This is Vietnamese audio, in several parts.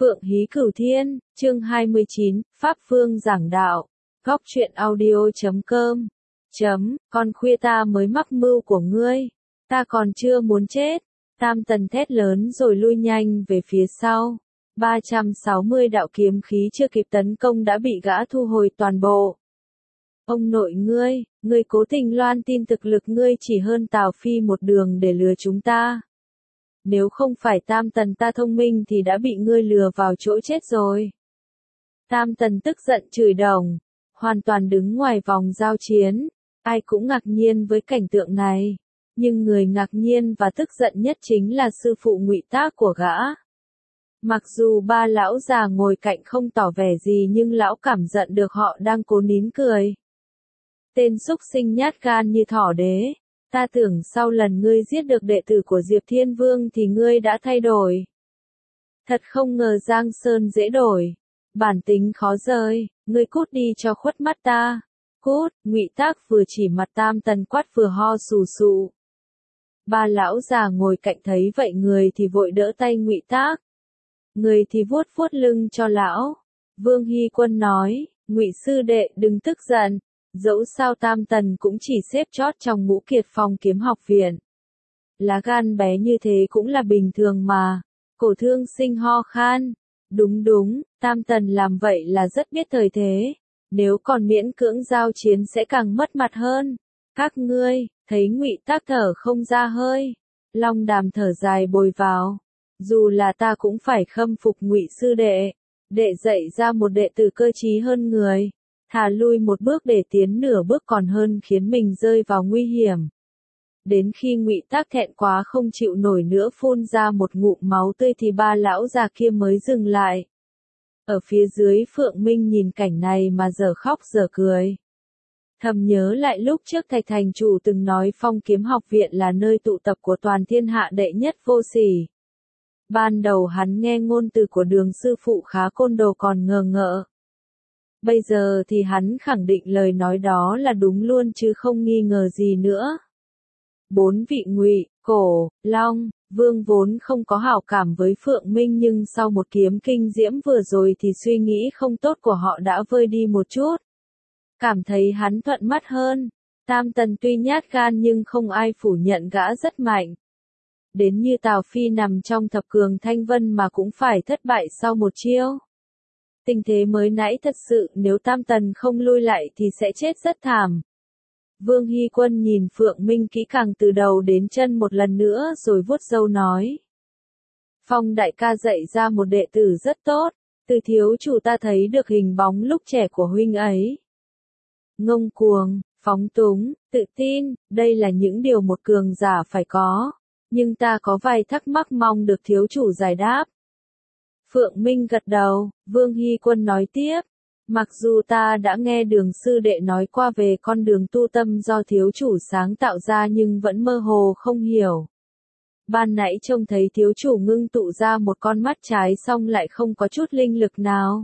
Phượng Hí Cửu Thiên, chương 29, Pháp Phương giảng đạo. Góc truyện audio.com. Con khuya ta mới mắc mưu của ngươi. Ta còn chưa muốn chết. Tam Tần thét lớn rồi lui nhanh về phía sau. 360 đạo kiếm khí chưa kịp tấn công đã bị gã thu hồi toàn bộ. Ông nội ngươi cố tình loan tin thực lực ngươi chỉ hơn Tào Phi một đường để lừa chúng ta. Nếu không phải Tam Tần ta thông minh thì đã bị ngươi lừa vào chỗ chết rồi. Tam Tần tức giận chửi đồng, hoàn toàn đứng ngoài vòng giao chiến. Ai cũng ngạc nhiên với cảnh tượng này, nhưng người ngạc nhiên và tức giận nhất chính là sư phụ Ngụy Tác của gã. Mặc dù ba lão già ngồi cạnh không tỏ vẻ gì nhưng lão cảm nhận được họ đang cố nín cười. Tên súc sinh nhát gan như thỏ đế. Ta tưởng sau lần ngươi giết được đệ tử của Diệp Thiên Vương thì ngươi đã thay đổi. Thật không ngờ Giang Sơn dễ đổi. Bản tính khó rời, ngươi cút đi cho khuất mắt ta. Cút, Ngụy Tác vừa chỉ mặt Tam Tần quát vừa ho sù sụ. Ba lão già ngồi cạnh thấy vậy người thì vội đỡ tay Ngụy Tác. Người thì vuốt vuốt lưng cho lão. Vương Hy Quân nói, Ngụy sư đệ đừng tức giận. Dẫu sao Tam Tần cũng chỉ xếp chót trong ngũ kiệt phong kiếm học viện. Lá gan bé như thế cũng là bình thường mà. Cổ Thương Sinh ho khan. Đúng, Tam Tần làm vậy là rất biết thời thế. Nếu còn miễn cưỡng giao chiến sẽ càng mất mặt hơn. Các ngươi, thấy Ngụy Tác thở không ra hơi. Long Đàm thở dài bồi vào. Dù là ta cũng phải khâm phục Ngụy sư đệ. Đệ dạy ra một đệ tử cơ trí hơn người. Thà lui một bước để tiến nửa bước còn hơn khiến mình rơi vào nguy hiểm. Đến khi Ngụy Tác thẹn quá không chịu nổi nữa phun ra một ngụm máu tươi thì ba lão già kia mới dừng lại. Ở phía dưới Phượng Minh nhìn cảnh này mà dở khóc dở cười. Thầm nhớ lại lúc trước Thạch Thành Chủ từng nói Phong Kiếm Học Viện là nơi tụ tập của toàn thiên hạ đệ nhất vô sỉ. Ban đầu hắn nghe ngôn từ của Đường sư phụ khá côn đồ còn ngờ ngợ. Bây giờ thì hắn khẳng định lời nói đó là đúng luôn chứ không nghi ngờ gì nữa. Bốn vị Ngụy, Cổ, Long, Vương vốn không có hảo cảm với Phượng Minh nhưng sau một kiếm kinh diễm vừa rồi thì suy nghĩ không tốt của họ đã vơi đi một chút. Cảm thấy hắn thuận mắt hơn. Tam Tần tuy nhát gan nhưng không ai phủ nhận gã rất mạnh. Đến như Tào Phi nằm trong thập cường Thanh Vân mà cũng phải thất bại sau một chiêu. Tình thế mới nãy thật sự nếu Tam Tần không lui lại thì sẽ chết rất thảm. Vương Hy Quân nhìn Phượng Minh kỹ càng từ đầu đến chân một lần nữa rồi vuốt râu nói. Phong đại ca dạy ra một đệ tử rất tốt, từ thiếu chủ ta thấy được hình bóng lúc trẻ của huynh ấy. Ngông cuồng, phóng túng, tự tin, đây là những điều một cường giả phải có, nhưng ta có vài thắc mắc mong được thiếu chủ giải đáp. Phượng Minh gật đầu, Vương Hy Quân nói tiếp. Mặc dù ta đã nghe Đường sư đệ nói qua về con đường tu tâm do thiếu chủ sáng tạo ra nhưng vẫn mơ hồ không hiểu. Ban nãy trông thấy thiếu chủ ngưng tụ ra một con mắt trái xong lại không có chút linh lực nào.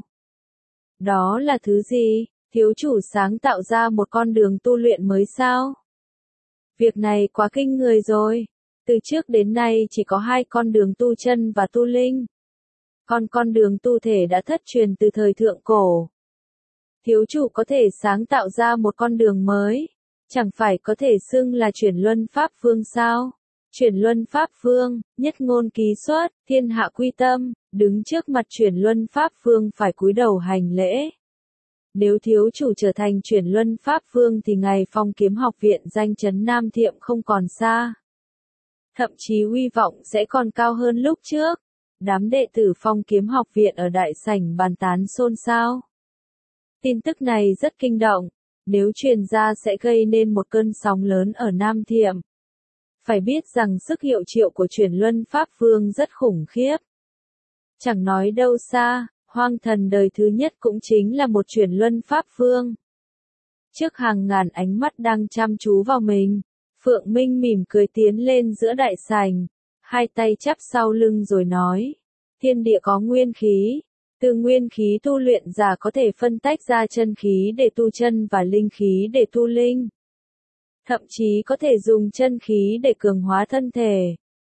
Đó là thứ gì? Thiếu chủ sáng tạo ra một con đường tu luyện mới sao? Việc này quá kinh người rồi. Từ trước đến nay chỉ có hai con đường tu chân và tu linh. Còn con đường tu thể đã thất truyền từ thời thượng cổ. Thiếu chủ có thể sáng tạo ra một con đường mới, chẳng phải có thể xưng là chuyển luân pháp phương sao? Chuyển luân pháp phương, nhất ngôn ký xuất, thiên hạ quy tâm, đứng trước mặt chuyển luân pháp phương phải cúi đầu hành lễ. Nếu thiếu chủ trở thành chuyển luân pháp phương thì ngày Phong Kiếm Học Viện danh chấn Nam Thiệm không còn xa. Thậm chí uy vọng sẽ còn cao hơn lúc trước. Đám đệ tử Phong Kiếm Học Viện ở đại sảnh bàn tán xôn xao. Tin tức này rất kinh động, nếu truyền ra sẽ gây nên một cơn sóng lớn ở Nam Thiệm. Phải biết rằng sức hiệu triệu của chuyển luân pháp phương rất khủng khiếp. Chẳng nói đâu xa, Hoang Thần đời thứ nhất cũng chính là một chuyển luân pháp phương. Trước hàng ngàn ánh mắt đang chăm chú vào mình, Phượng Minh mỉm cười tiến lên giữa đại sảnh. Hai tay chắp sau lưng rồi nói, thiên địa có nguyên khí, từ nguyên khí tu luyện giả có thể phân tách ra chân khí để tu chân và linh khí để tu linh. Thậm chí có thể dùng chân khí để cường hóa thân thể.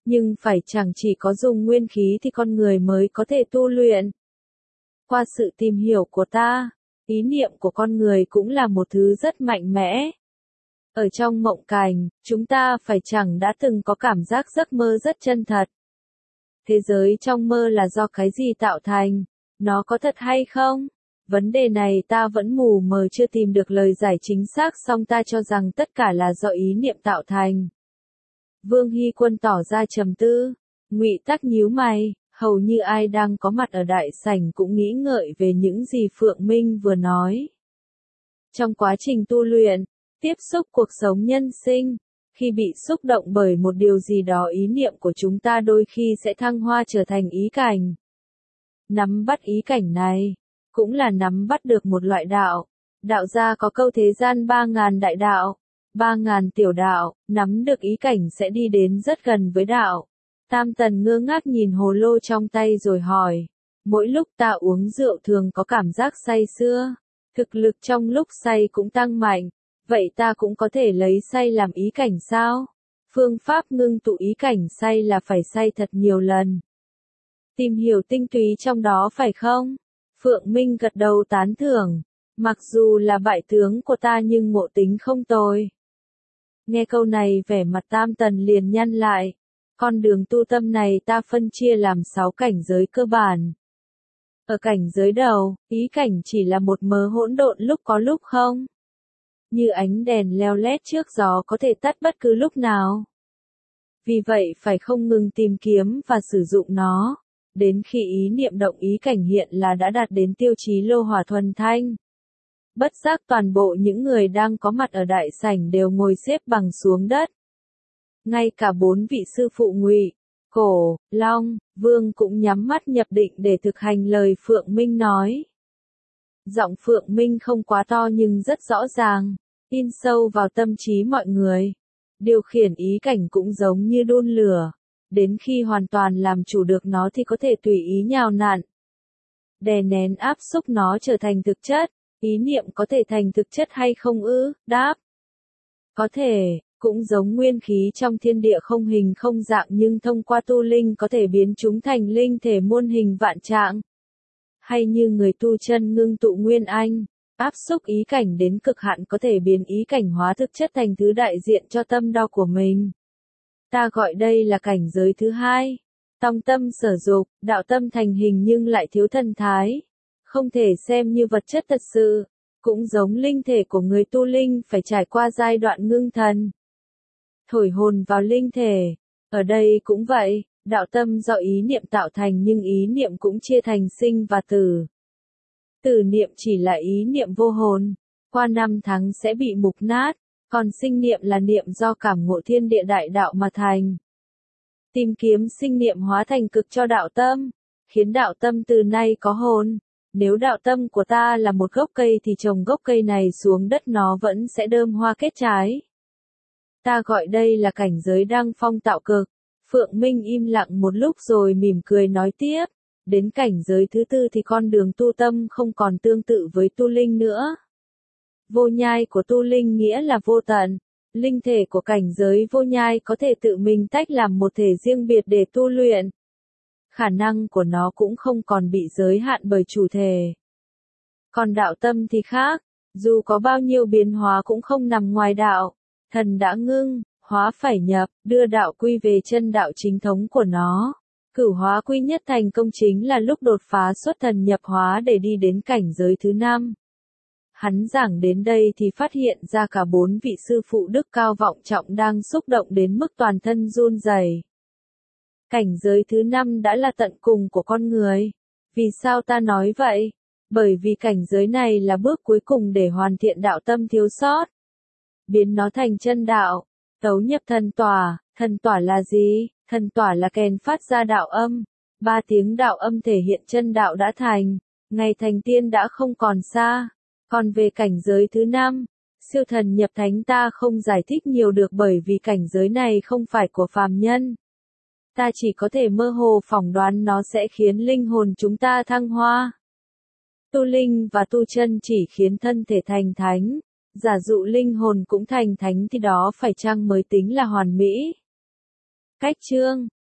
Nhưng phải chẳng chỉ có dùng nguyên khí thì con người mới có thể tu luyện. Qua sự tìm hiểu của ta, ý niệm của con người cũng là một thứ rất mạnh mẽ. Ở trong mộng cảnh, chúng ta phải chẳng đã từng có cảm giác giấc mơ rất chân thật. Thế giới trong mơ là do cái gì tạo thành? Nó có thật hay không? Vấn đề này ta vẫn mù mờ chưa tìm được lời giải chính xác, song ta cho rằng tất cả là do ý niệm tạo thành. Vương Hy Quân tỏ ra trầm tư. Ngụy Tắc nhíu mày, hầu như ai đang có mặt ở đại sảnh cũng nghĩ ngợi về những gì Phượng Minh vừa nói. Trong quá trình tu luyện, tiếp xúc cuộc sống nhân sinh, khi bị xúc động bởi một điều gì đó, ý niệm của chúng ta đôi khi sẽ thăng hoa trở thành ý cảnh. Nắm bắt ý cảnh này, cũng là nắm bắt được một loại đạo. Đạo gia có câu thế gian 3.000 đại đạo, 3.000 tiểu đạo, nắm được ý cảnh sẽ đi đến rất gần với đạo. Tam Tần ngơ ngác nhìn hồ lô trong tay rồi hỏi, mỗi lúc ta uống rượu thường có cảm giác say sưa, thực lực trong lúc say cũng tăng mạnh, vậy ta cũng có thể lấy say làm ý cảnh sao? Phương pháp ngưng tụ ý cảnh say là phải say thật nhiều lần. Tìm hiểu tinh túy trong đó phải không? Phượng Minh gật đầu tán thưởng, mặc dù là bại tướng của ta nhưng ngộ tính không tồi. Nghe câu này vẻ mặt Tam Tần liền nhăn lại. Con đường tu tâm này ta phân chia làm 6 cảnh giới cơ bản. Ở cảnh giới đầu, ý cảnh chỉ là một mớ hỗn độn lúc có lúc không. Như ánh đèn leo lét trước gió có thể tắt bất cứ lúc nào. Vì vậy phải không ngừng tìm kiếm và sử dụng nó. Đến khi ý niệm động ý cảnh hiện là đã đạt đến tiêu chí lô hỏa thuần thanh. Bất giác toàn bộ những người đang có mặt ở đại sảnh đều ngồi xếp bằng xuống đất. Ngay cả 4 vị sư phụ Ngụy, Cổ, Long, Vương cũng nhắm mắt nhập định để thực hành lời Phượng Minh nói. Giọng Phượng Minh không quá to nhưng rất rõ ràng, in sâu vào tâm trí mọi người. Điều khiển ý cảnh cũng giống như đun lửa, đến khi hoàn toàn làm chủ được nó thì có thể tùy ý nhào nặn. Đè nén áp xúc nó trở thành thực chất, ý niệm có thể thành thực chất hay không ư? Đáp. Có thể. Cũng giống nguyên khí trong thiên địa không hình không dạng nhưng thông qua tu linh có thể biến chúng thành linh thể muôn hình vạn trạng. Hay như người tu chân ngưng tụ nguyên anh, áp xúc ý cảnh đến cực hạn có thể biến ý cảnh hóa thực chất thành thứ đại diện cho tâm đau của mình. Ta gọi đây là cảnh giới thứ hai. Tòng tâm sở dục, đạo tâm thành hình nhưng lại thiếu thần thái. Không thể xem như vật chất thật sự. Cũng giống linh thể của người tu linh phải trải qua giai đoạn ngưng thần. Thổi hồn vào linh thể. Ở đây cũng vậy, đạo tâm do ý niệm tạo thành nhưng ý niệm cũng chia thành sinh và tử. Tử niệm chỉ là ý niệm vô hồn, qua 5 tháng sẽ bị mục nát, còn sinh niệm là niệm do cảm ngộ thiên địa đại đạo mà thành. Tìm kiếm sinh niệm hóa thành cực cho đạo tâm, khiến đạo tâm từ nay có hồn. Nếu đạo tâm của ta là một gốc cây thì trồng gốc cây này xuống đất nó vẫn sẽ đơm hoa kết trái. Ta gọi đây là cảnh giới đăng phong tạo cực. Phượng Minh im lặng một lúc rồi mỉm cười nói tiếp. Đến cảnh giới thứ tư thì con đường tu tâm không còn tương tự với tu linh nữa. Vô nhai của tu linh nghĩa là vô tận. Linh thể của cảnh giới vô nhai có thể tự mình tách làm một thể riêng biệt để tu luyện. Khả năng của nó cũng không còn bị giới hạn bởi chủ thể. Còn đạo tâm thì khác. Dù có bao nhiêu biến hóa cũng không nằm ngoài đạo. Thần đã ngưng, hóa phải nhập, đưa đạo quy về chân đạo chính thống của nó. Cửu hóa quy nhất thành công chính là lúc đột phá xuất thần nhập hóa để đi đến cảnh giới thứ 5. Hắn giảng đến đây thì phát hiện ra cả 4 vị sư phụ đức cao vọng trọng đang xúc động đến mức toàn thân run rẩy. Cảnh giới thứ 5 đã là tận cùng của con người. Vì sao ta nói vậy? Bởi vì cảnh giới này là bước cuối cùng để hoàn thiện đạo tâm thiếu sót. Biến nó thành chân đạo, tấu nhập thần tỏa là gì? Thần tỏa là kèn phát ra đạo âm, 3 tiếng đạo âm thể hiện chân đạo đã thành, ngày thành tiên đã không còn xa. Còn về cảnh giới thứ 5, siêu thần nhập thánh ta không giải thích nhiều được bởi vì cảnh giới này không phải của phàm nhân. Ta chỉ có thể mơ hồ phỏng đoán nó sẽ khiến linh hồn chúng ta thăng hoa. Tu linh và tu chân chỉ khiến thân thể thành thánh. Giả dụ linh hồn cũng thành thánh thì đó phải chăng mới tính là hoàn mỹ? Cách chương